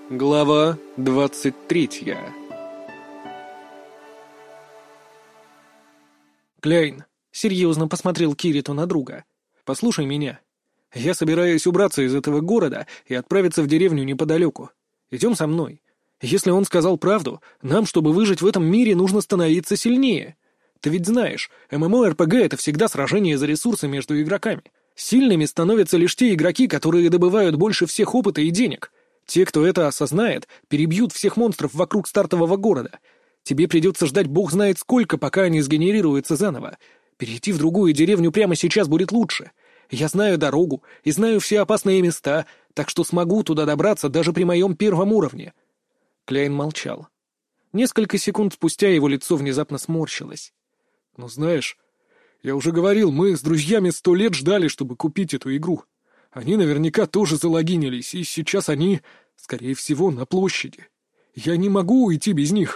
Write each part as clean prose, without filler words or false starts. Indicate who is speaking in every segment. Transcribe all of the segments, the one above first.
Speaker 1: Глава 23. «Кляйн», — серьезно посмотрел Кириту на друга, — «послушай меня. Я собираюсь убраться из этого города и отправиться в деревню неподалеку. Идем со мной. Если он сказал правду, нам, чтобы выжить в этом мире, нужно становиться сильнее. Ты ведь знаешь, ММО-РПГ — это всегда сражение за ресурсы между игроками. Сильными становятся лишь те игроки, которые добывают больше всех опыта и денег. Те, кто это осознает, перебьют всех монстров вокруг стартового города. Тебе придется ждать бог знает сколько, пока они сгенерируются заново. Перейти в другую деревню прямо сейчас будет лучше. Я знаю дорогу и знаю все опасные места, так что смогу туда добраться даже при моем первом уровне». Кляйн молчал. Несколько секунд спустя его лицо внезапно сморщилось. «Ну знаешь, я уже говорил, мы с друзьями 100 лет ждали, чтобы купить эту игру. Они наверняка тоже залогинились, и сейчас они, скорее всего, на площади. Я не могу уйти без них».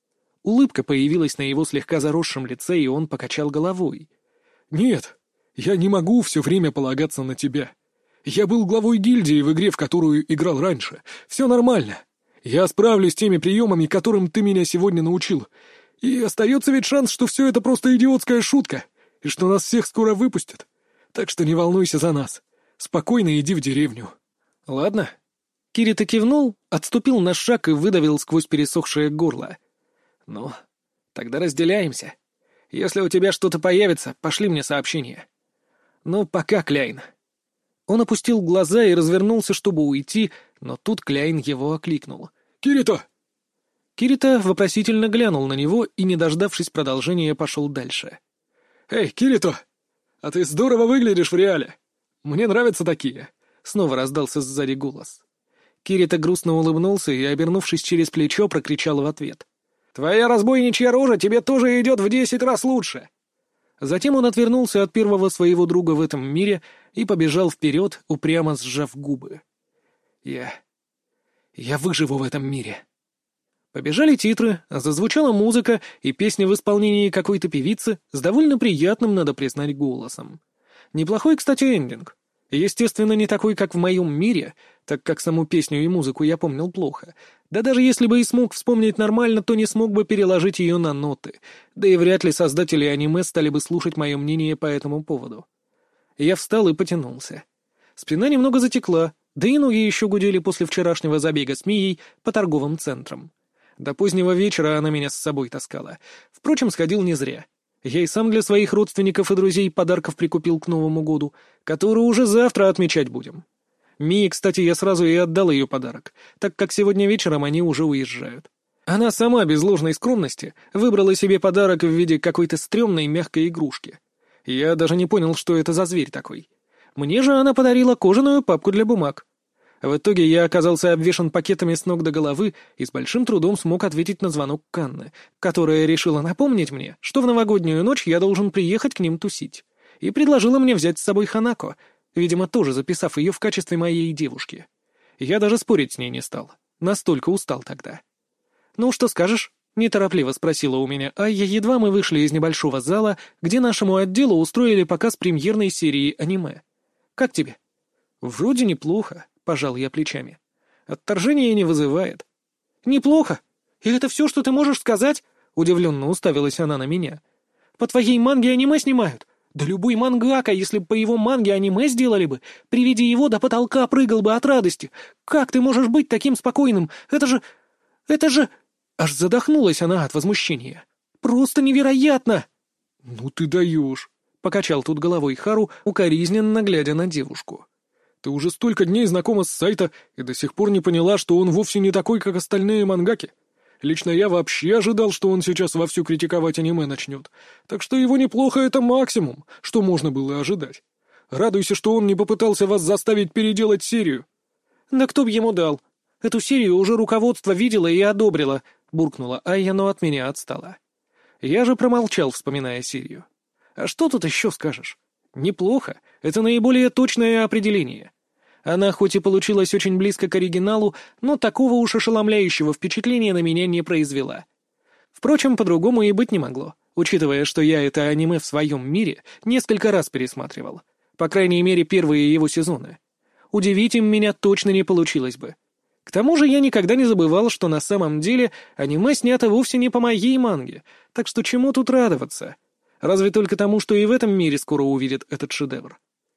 Speaker 1: Улыбка появилась на его слегка заросшем лице, и он покачал головой. «Нет, я не могу все время полагаться на тебя. Я был главой гильдии в игре, в которую играл раньше. Все нормально. Я справлюсь с теми приемами, которым ты меня сегодня научил. И остается ведь шанс, что все это просто идиотская шутка, и что нас всех скоро выпустят. Так что не волнуйся за нас. Спокойно иди в деревню». «Ладно». Кирита кивнул, отступил на шаг и выдавил сквозь пересохшее горло. «Ну, тогда разделяемся. Если у тебя что-то появится, пошли мне сообщение. Ну, пока, Кляйн». Он опустил глаза и развернулся, чтобы уйти, но тут Кляйн его окликнул. «Кирита!» Кирита вопросительно глянул на него и, не дождавшись продолжения, пошел дальше. «Эй, Кирита! А ты здорово выглядишь в реале! Мне нравятся такие!» — снова раздался сзади голос. Кирита грустно улыбнулся и, обернувшись через плечо, прокричал в ответ. «Твоя разбойничья рожа тебе тоже идет в 10 раз лучше!» Затем он отвернулся от первого своего друга в этом мире и побежал вперед, упрямо сжав губы. Я выживу в этом мире. Побежали титры, зазвучала музыка и песня в исполнении какой-то певицы с довольно приятным, надо признать, голосом. Неплохой, кстати, эндинг. Естественно, не такой, как в моем мире, так как саму песню и музыку я помнил плохо. Да даже если бы и смог вспомнить нормально, то не смог бы переложить ее на ноты. Да и вряд ли создатели аниме стали бы слушать мое мнение по этому поводу. Я встал и потянулся. Спина немного затекла, да и ноги еще гудели после вчерашнего забега с Мией по торговым центрам. До позднего вечера она меня с собой таскала. Впрочем, сходил не зря. Я и сам для своих родственников и друзей подарков прикупил к Новому году, который уже завтра отмечать будем. Мии, кстати, я сразу и отдал ее подарок, так как сегодня вечером они уже уезжают. Она сама, без ложной скромности, выбрала себе подарок в виде какой-то стрёмной мягкой игрушки. Я даже не понял, что это за зверь такой. Мне же она подарила кожаную папку для бумаг. В итоге я оказался обвешан пакетами с ног до головы и с большим трудом смог ответить на звонок Канны, которая решила напомнить мне, что в новогоднюю ночь я должен приехать к ним тусить, и предложила мне взять с собой Ханако, видимо, тоже записав ее в качестве моей девушки. Я даже спорить с ней не стал, настолько устал тогда. «Ну, что скажешь?» — неторопливо спросила у меня Айя, едва мы вышли из небольшого зала, где нашему отделу устроили показ премьерной серии аниме. «Как тебе?» «Вроде неплохо», — пожал я плечами. «Отторжения не вызывает». «Неплохо? И это все, что ты можешь сказать?» — удивленно уставилась она на меня. «По твоей манге аниме снимают? Да любой мангака, если бы по его манге аниме сделали бы, при виде его до потолка прыгал бы от радости. Как ты можешь быть таким спокойным? Это же... Аж задохнулась она от возмущения. «Просто невероятно!» «Ну ты даешь!» — покачал тут головой Хару, укоризненно глядя на девушку. «Ты уже столько дней знакома с сайта и до сих пор не поняла, что он вовсе не такой, как остальные мангаки. Лично я вообще ожидал, что он сейчас вовсю критиковать аниме начнет. Так что его неплохо — это максимум, что можно было ожидать. Радуйся, что он не попытался вас заставить переделать серию». «Да кто б ему дал? Эту серию уже руководство видело и одобрило», — буркнула Айя, но от меня отстала. Я же промолчал, вспоминая серию. «А что тут еще скажешь? Неплохо — это наиболее точное определение. Она хоть и получилась очень близко к оригиналу, но такого уж ошеломляющего впечатления на меня не произвела. Впрочем, по-другому и быть не могло, учитывая, что я это аниме в своем мире несколько раз пересматривал. По крайней мере, первые его сезоны. Удивить им меня точно не получилось бы. К тому же я никогда не забывал, что на самом деле аниме снято вовсе не по моей манге, так что чему тут радоваться? Разве только тому, что и в этом мире скоро увидят этот шедевр.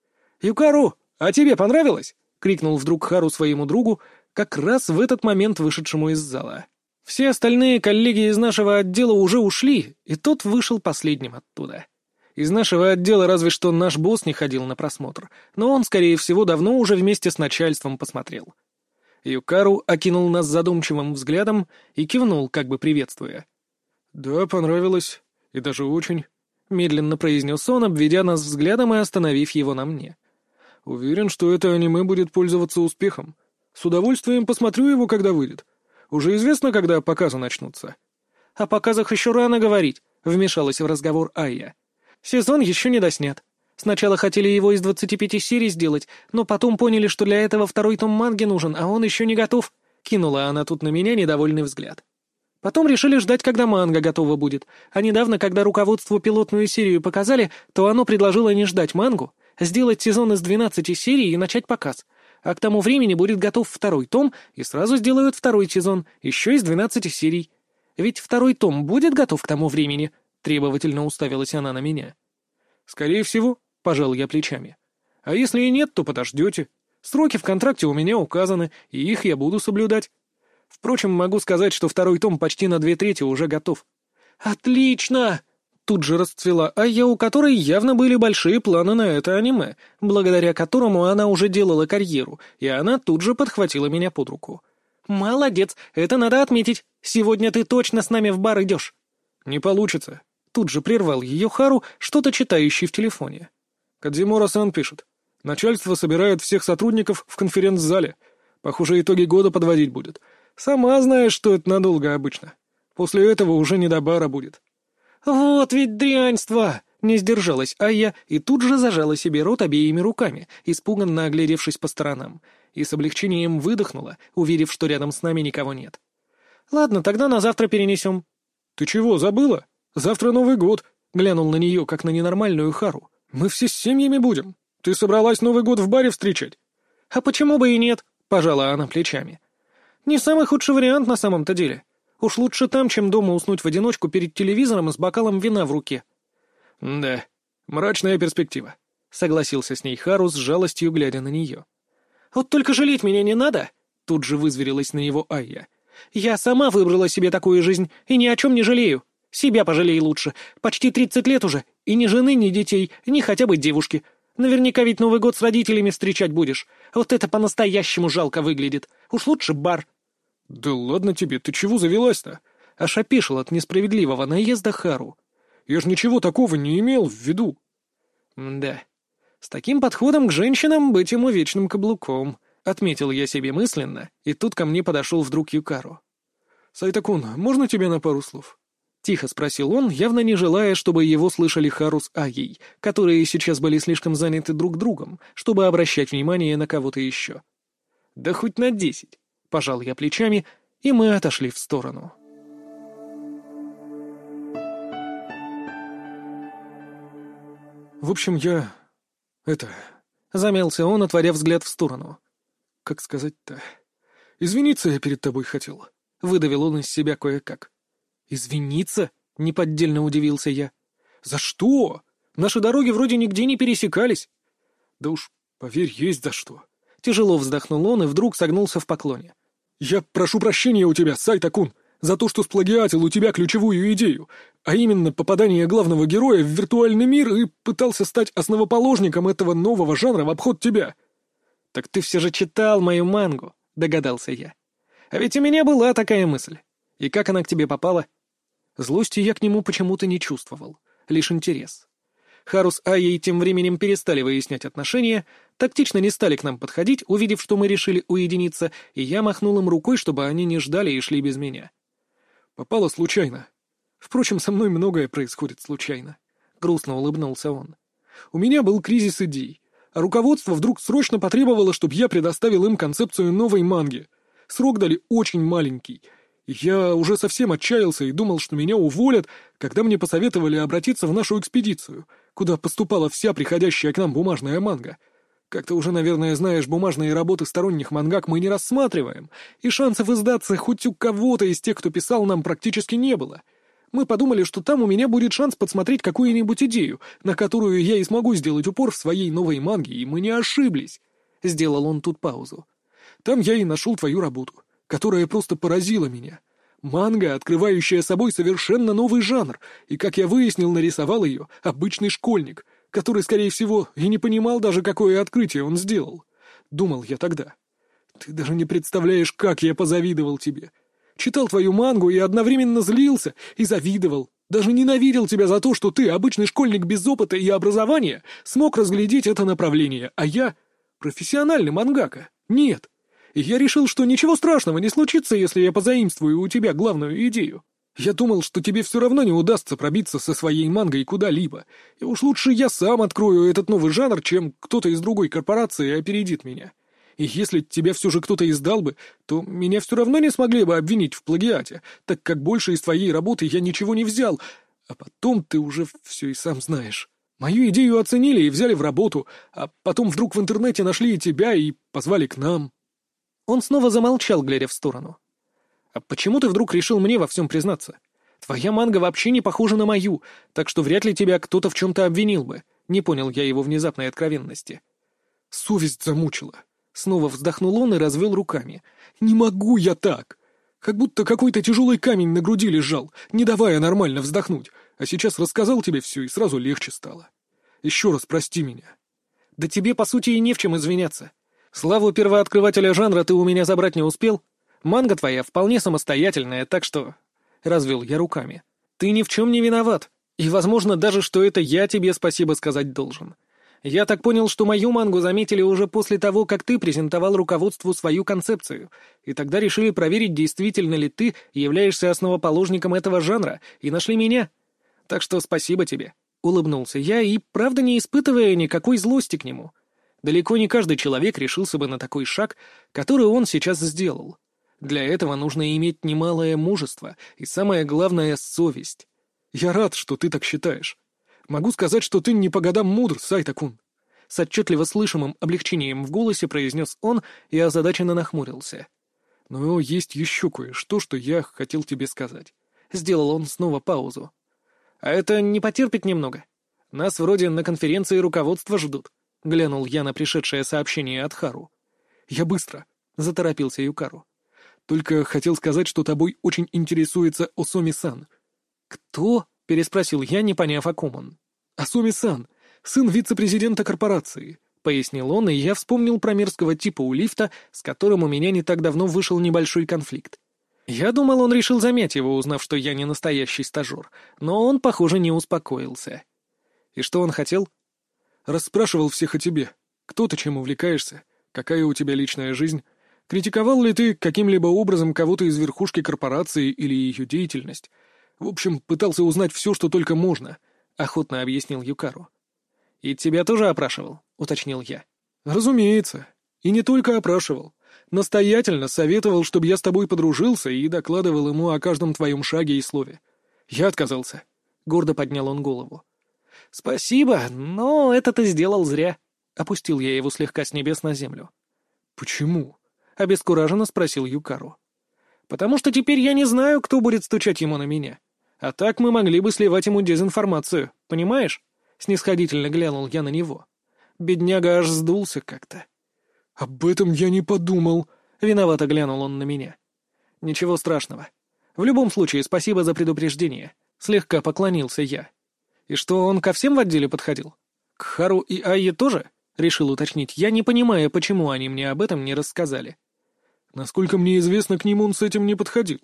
Speaker 1: «Юкару, а тебе понравилось?» — крикнул вдруг Хару своему другу, как раз в этот момент вышедшему из зала. Все остальные коллеги из нашего отдела уже ушли, и тот вышел последним оттуда. Из нашего отдела разве что наш босс не ходил на просмотр, но он, скорее всего, давно уже вместе с начальством посмотрел. Юкару окинул нас задумчивым взглядом и кивнул, как бы приветствуя. «Да, понравилось. И даже очень», — медленно произнес он, обведя нас взглядом и остановив его на мне. «Уверен, что это аниме будет пользоваться успехом. С удовольствием посмотрю его, когда выйдет. Уже известно, когда показы начнутся?» «О показах еще рано говорить», — вмешалась в разговор Айя. «Сезон еще не доснят. Сначала хотели его из 25 серий сделать, но потом поняли, что для этого второй том манги нужен, а он еще не готов», — кинула она тут на меня недовольный взгляд. «Потом решили ждать, когда манга готова будет, а недавно, когда руководству пилотную серию показали, то оно предложило не ждать мангу, сделать сезон из 12 серий и начать показ. А к тому времени будет готов второй том, и сразу сделают второй сезон, еще из 12 серий. Ведь второй том будет готов к тому времени?» — требовательно уставилась она на меня. «Скорее всего», — пожал я плечами. «А если и нет, то подождете. Сроки в контракте у меня указаны, и их я буду соблюдать. Впрочем, могу сказать, что второй том почти на 2/3 уже готов». «Отлично!» Тут же расцвела Айя, у которой явно были большие планы на это аниме, благодаря которому она уже делала карьеру, и она тут же подхватила меня под руку. «Молодец, это надо отметить. Сегодня ты точно с нами в бар идешь». «Не получится». Тут же прервал ее Хару, что-то читающий в телефоне. Кадзимора-сан пишет. Начальство собирает всех сотрудников в конференц-зале. Похоже, итоги года подводить будет. Сама знаешь, что это надолго обычно. После этого уже не до бара будет. «Вот ведь дряньство!» — не сдержалась Айя и тут же зажала себе рот обеими руками, испуганно оглядевшись по сторонам, и с облегчением выдохнула, уверив, что рядом с нами никого нет. «Ладно, тогда на завтра перенесем». «Ты чего, забыла? Завтра Новый год!» — глянул на нее, как на ненормальную Хару. «Мы все с семьями будем. Ты собралась Новый год в баре встречать?» «А почему бы и нет?» — пожала она плечами. «Не самый худший вариант на самом-то деле. Уж лучше там, чем дома уснуть в одиночку перед телевизором с бокалом вина в руке». «Да, мрачная перспектива», — согласился с ней Хару с жалостью, глядя на нее. «Вот только жалеть меня не надо», — тут же вызверилась на него Айя. «Я сама выбрала себе такую жизнь и ни о чем не жалею. Себя пожалей лучше. Почти 30 лет уже, и ни жены, ни детей, ни хотя бы девушки. Наверняка ведь Новый год с родителями встречать будешь. Вот это по-настоящему жалко выглядит. Уж лучше бар». «Да ладно тебе, ты чего завелась-то?» — аж опешил от несправедливого наезда Хару. «Я ж ничего такого не имел в виду». «Да, с таким подходом к женщинам быть ему вечным каблуком», — отметил я себе мысленно, и тут ко мне подошел вдруг Юкару. «Сайтакун, можно тебе на пару слов?» — тихо спросил он, явно не желая, чтобы его слышали Хару с Айей, которые сейчас были слишком заняты друг другом, чтобы обращать внимание на кого-то еще. «Да хоть на 10. Пожал я плечами, и мы отошли в сторону. «В общем, я... замялся он, отводя взгляд в сторону. «Как сказать-то? Извиниться я перед тобой хотел». Выдавил он из себя кое-как. «Извиниться?» — неподдельно удивился я. «За что? Наши дороги вроде нигде не пересекались». «Да уж, поверь, есть за что». Тяжело вздохнул он и вдруг согнулся в поклоне. «Я прошу прощения у тебя, Сайтакун, за то, что сплагиатил у тебя ключевую идею, а именно попадание главного героя в виртуальный мир и пытался стать основоположником этого нового жанра в обход тебя». «Так ты все же читал мою мангу», — догадался я. «А ведь у меня была такая мысль. И как она к тебе попала?» Злости я к нему почему-то не чувствовал, лишь интерес. Хару с Айей тем временем перестали выяснять отношения, тактично не стали к нам подходить, увидев, что мы решили уединиться, и я махнул им рукой, чтобы они не ждали и шли без меня. «Попало случайно. Впрочем, со мной многое происходит случайно», — грустно улыбнулся он. «У меня был кризис идей, а руководство вдруг срочно потребовало, чтобы я предоставил им концепцию новой манги. Срок дали очень маленький. Я уже совсем отчаялся и думал, что меня уволят, когда мне посоветовали обратиться в нашу экспедицию, куда поступала вся приходящая к нам бумажная манга. Как ты уже, наверное, знаешь, бумажные работы сторонних мангак мы не рассматриваем, и шансов издаться хоть у кого-то из тех, кто писал, нам практически не было. Мы подумали, что там у меня будет шанс подсмотреть какую-нибудь идею, на которую я и смогу сделать упор в своей новой манге, и мы не ошиблись. Сделал он тут паузу. Там я и нашел твою работу, которая просто поразила меня. Манга, открывающая собой совершенно новый жанр, и, как я выяснил, нарисовал ее обычный школьник, который, скорее всего, и не понимал даже, какое открытие он сделал. Думал я тогда. Ты даже не представляешь, как я позавидовал тебе. Читал твою мангу и одновременно злился и завидовал. Даже ненавидел тебя за то, что ты, обычный школьник без опыта и образования, смог разглядеть это направление, а я — профессиональный мангака. Нет. И я решил, что ничего страшного не случится, если я позаимствую у тебя главную идею. Я думал, что тебе все равно не удастся пробиться со своей мангой куда-либо, и уж лучше я сам открою этот новый жанр, чем кто-то из другой корпорации опередит меня. И если тебя все же кто-то издал бы, то меня все равно не смогли бы обвинить в плагиате, так как больше из твоей работы я ничего не взял, а потом ты уже все и сам знаешь. Мою идею оценили и взяли в работу, а потом вдруг в интернете нашли и тебя и позвали к нам». Он снова замолчал, глядя в сторону. «А почему ты вдруг решил мне во всем признаться? Твоя манга вообще не похожа на мою, так что вряд ли тебя кто-то в чем-то обвинил бы». Не понял я его внезапной откровенности. «Совесть замучила». Снова вздохнул он и развел руками. «Не могу я так! Как будто какой-то тяжелый камень на груди лежал, не давая нормально вздохнуть. А сейчас рассказал тебе все, и сразу легче стало. Еще раз прости меня». «Да тебе, по сути, и не в чем извиняться. Славу первооткрывателя жанра ты у меня забрать не успел. Манга твоя вполне самостоятельная, так что...» Развел я руками. «Ты ни в чем не виноват. И, возможно, даже, что это я тебе спасибо сказать должен. Я так понял, что мою мангу заметили уже после того, как ты презентовал руководству свою концепцию, и тогда решили проверить, действительно ли ты являешься основоположником этого жанра, и нашли меня. Так что спасибо тебе», — улыбнулся я, и, правда, не испытывая никакой злости к нему. Далеко не каждый человек решился бы на такой шаг, который он сейчас сделал. Для этого нужно иметь немалое мужество и, самое главное, совесть. Я рад, что ты так считаешь. Могу сказать, что ты не по годам мудр, Сайта-кун. С отчетливо слышимым облегчением в голосе произнес он и озадаченно нахмурился. Но есть еще кое-что, что я хотел тебе сказать. Сделал он снова паузу. А это не потерпит немного? Нас вроде на конференции руководства ждут. Глянул я на пришедшее сообщение от Хару. «Я быстро», — заторопился Юкару. «Только хотел сказать, что тобой очень интересуется Осоми-сан». «Кто?» — переспросил я, не поняв, о ком он. «Осоми-сан, сын вице-президента корпорации», — пояснил он, и я вспомнил про мерзкого типа у лифта, с которым у меня не так давно вышел небольшой конфликт. Я думал, он решил замять его, узнав, что я не настоящий стажер, но он, похоже, не успокоился. «И что он хотел?» «Расспрашивал всех о тебе. Кто ты, чем увлекаешься? Какая у тебя личная жизнь? Критиковал ли ты каким-либо образом кого-то из верхушки корпорации или ее деятельность? В общем, пытался узнать все, что только можно», — охотно объяснил Юкару. «И тебя тоже опрашивал?» — уточнил я. «Разумеется. И не только опрашивал. Настоятельно советовал, чтобы я с тобой подружился, и докладывал ему о каждом твоем шаге и слове. Я отказался». Гордо поднял он голову. «Спасибо, но это ты сделал зря». Опустил я его слегка с небес на землю. «Почему?» — обескураженно спросил Юкару. «Потому что теперь я не знаю, кто будет стучать ему на меня. А так мы могли бы сливать ему дезинформацию, понимаешь?» Снисходительно глянул я на него. Бедняга аж сдулся как-то. «Об этом я не подумал», — виновато глянул он на меня. «Ничего страшного. В любом случае, спасибо за предупреждение». Слегка поклонился я. «И что, он ко всем в отделе подходил? К Хару и Айе тоже?» — решил уточнить я, не понимая, почему они мне об этом не рассказали. «Насколько мне известно, к ним он с этим не подходил.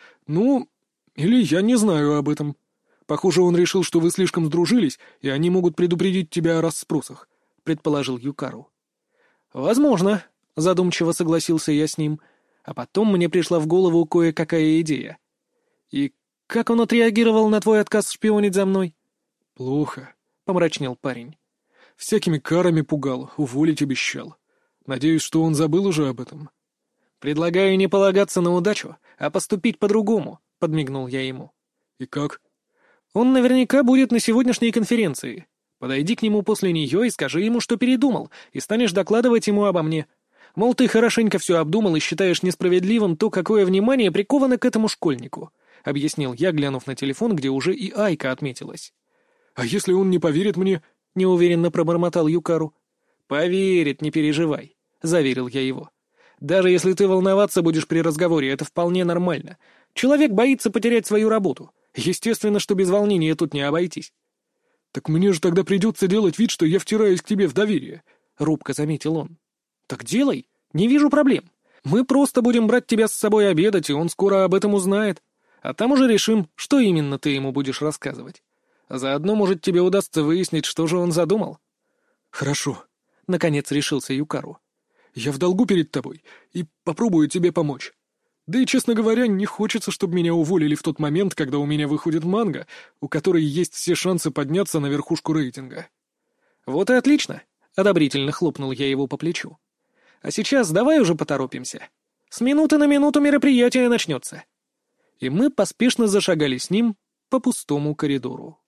Speaker 1: Ну, или я не знаю об этом. Похоже, он решил, что вы слишком сдружились, и они могут предупредить тебя о расспросах», — предположил Юкару. «Возможно», — задумчиво согласился я с ним, а потом мне пришла в голову кое-какая идея. «И как он отреагировал на твой отказ шпионить за мной?» «Плохо», — помрачнел парень. «Всякими карами пугал, уволить обещал. Надеюсь, что он забыл уже об этом». «Предлагаю не полагаться на удачу, а поступить по-другому», — подмигнул я ему. «И как?» «Он наверняка будет на сегодняшней конференции. Подойди к нему после нее и скажи ему, что передумал, и станешь докладывать ему обо мне. Мол, ты хорошенько все обдумал и считаешь несправедливым то, какое внимание приковано к этому школьнику», — объяснил я, глянув на телефон, где уже и Айка отметилась.
Speaker 2: «А если он не поверит мне?»
Speaker 1: — неуверенно пробормотал Юкару. «Поверит, не переживай», — заверил я его. «Даже если ты волноваться будешь при разговоре, это вполне нормально. Человек боится потерять свою работу. Естественно, что без волнения тут не обойтись».
Speaker 2: «Так мне же тогда придется делать вид, что я втираюсь к тебе в доверие», — робко заметил он.
Speaker 1: «Так делай, не вижу проблем. Мы просто будем брать тебя с собой обедать, и он скоро об этом узнает. А там уже решим, что именно ты ему будешь рассказывать. Заодно, может, тебе удастся выяснить, что же он задумал».
Speaker 2: «Хорошо»,
Speaker 1: — наконец решился Юкару.
Speaker 2: «Я в долгу перед тобой и попробую тебе помочь. Да и, честно говоря, не хочется, чтобы меня уволили в тот момент, когда у меня выходит манга, у которой есть все шансы подняться на верхушку рейтинга».
Speaker 1: «Вот и отлично», — одобрительно хлопнул я его по плечу. «А сейчас давай уже поторопимся. С минуты на минуту мероприятие начнется». И мы поспешно зашагали с ним по пустому коридору.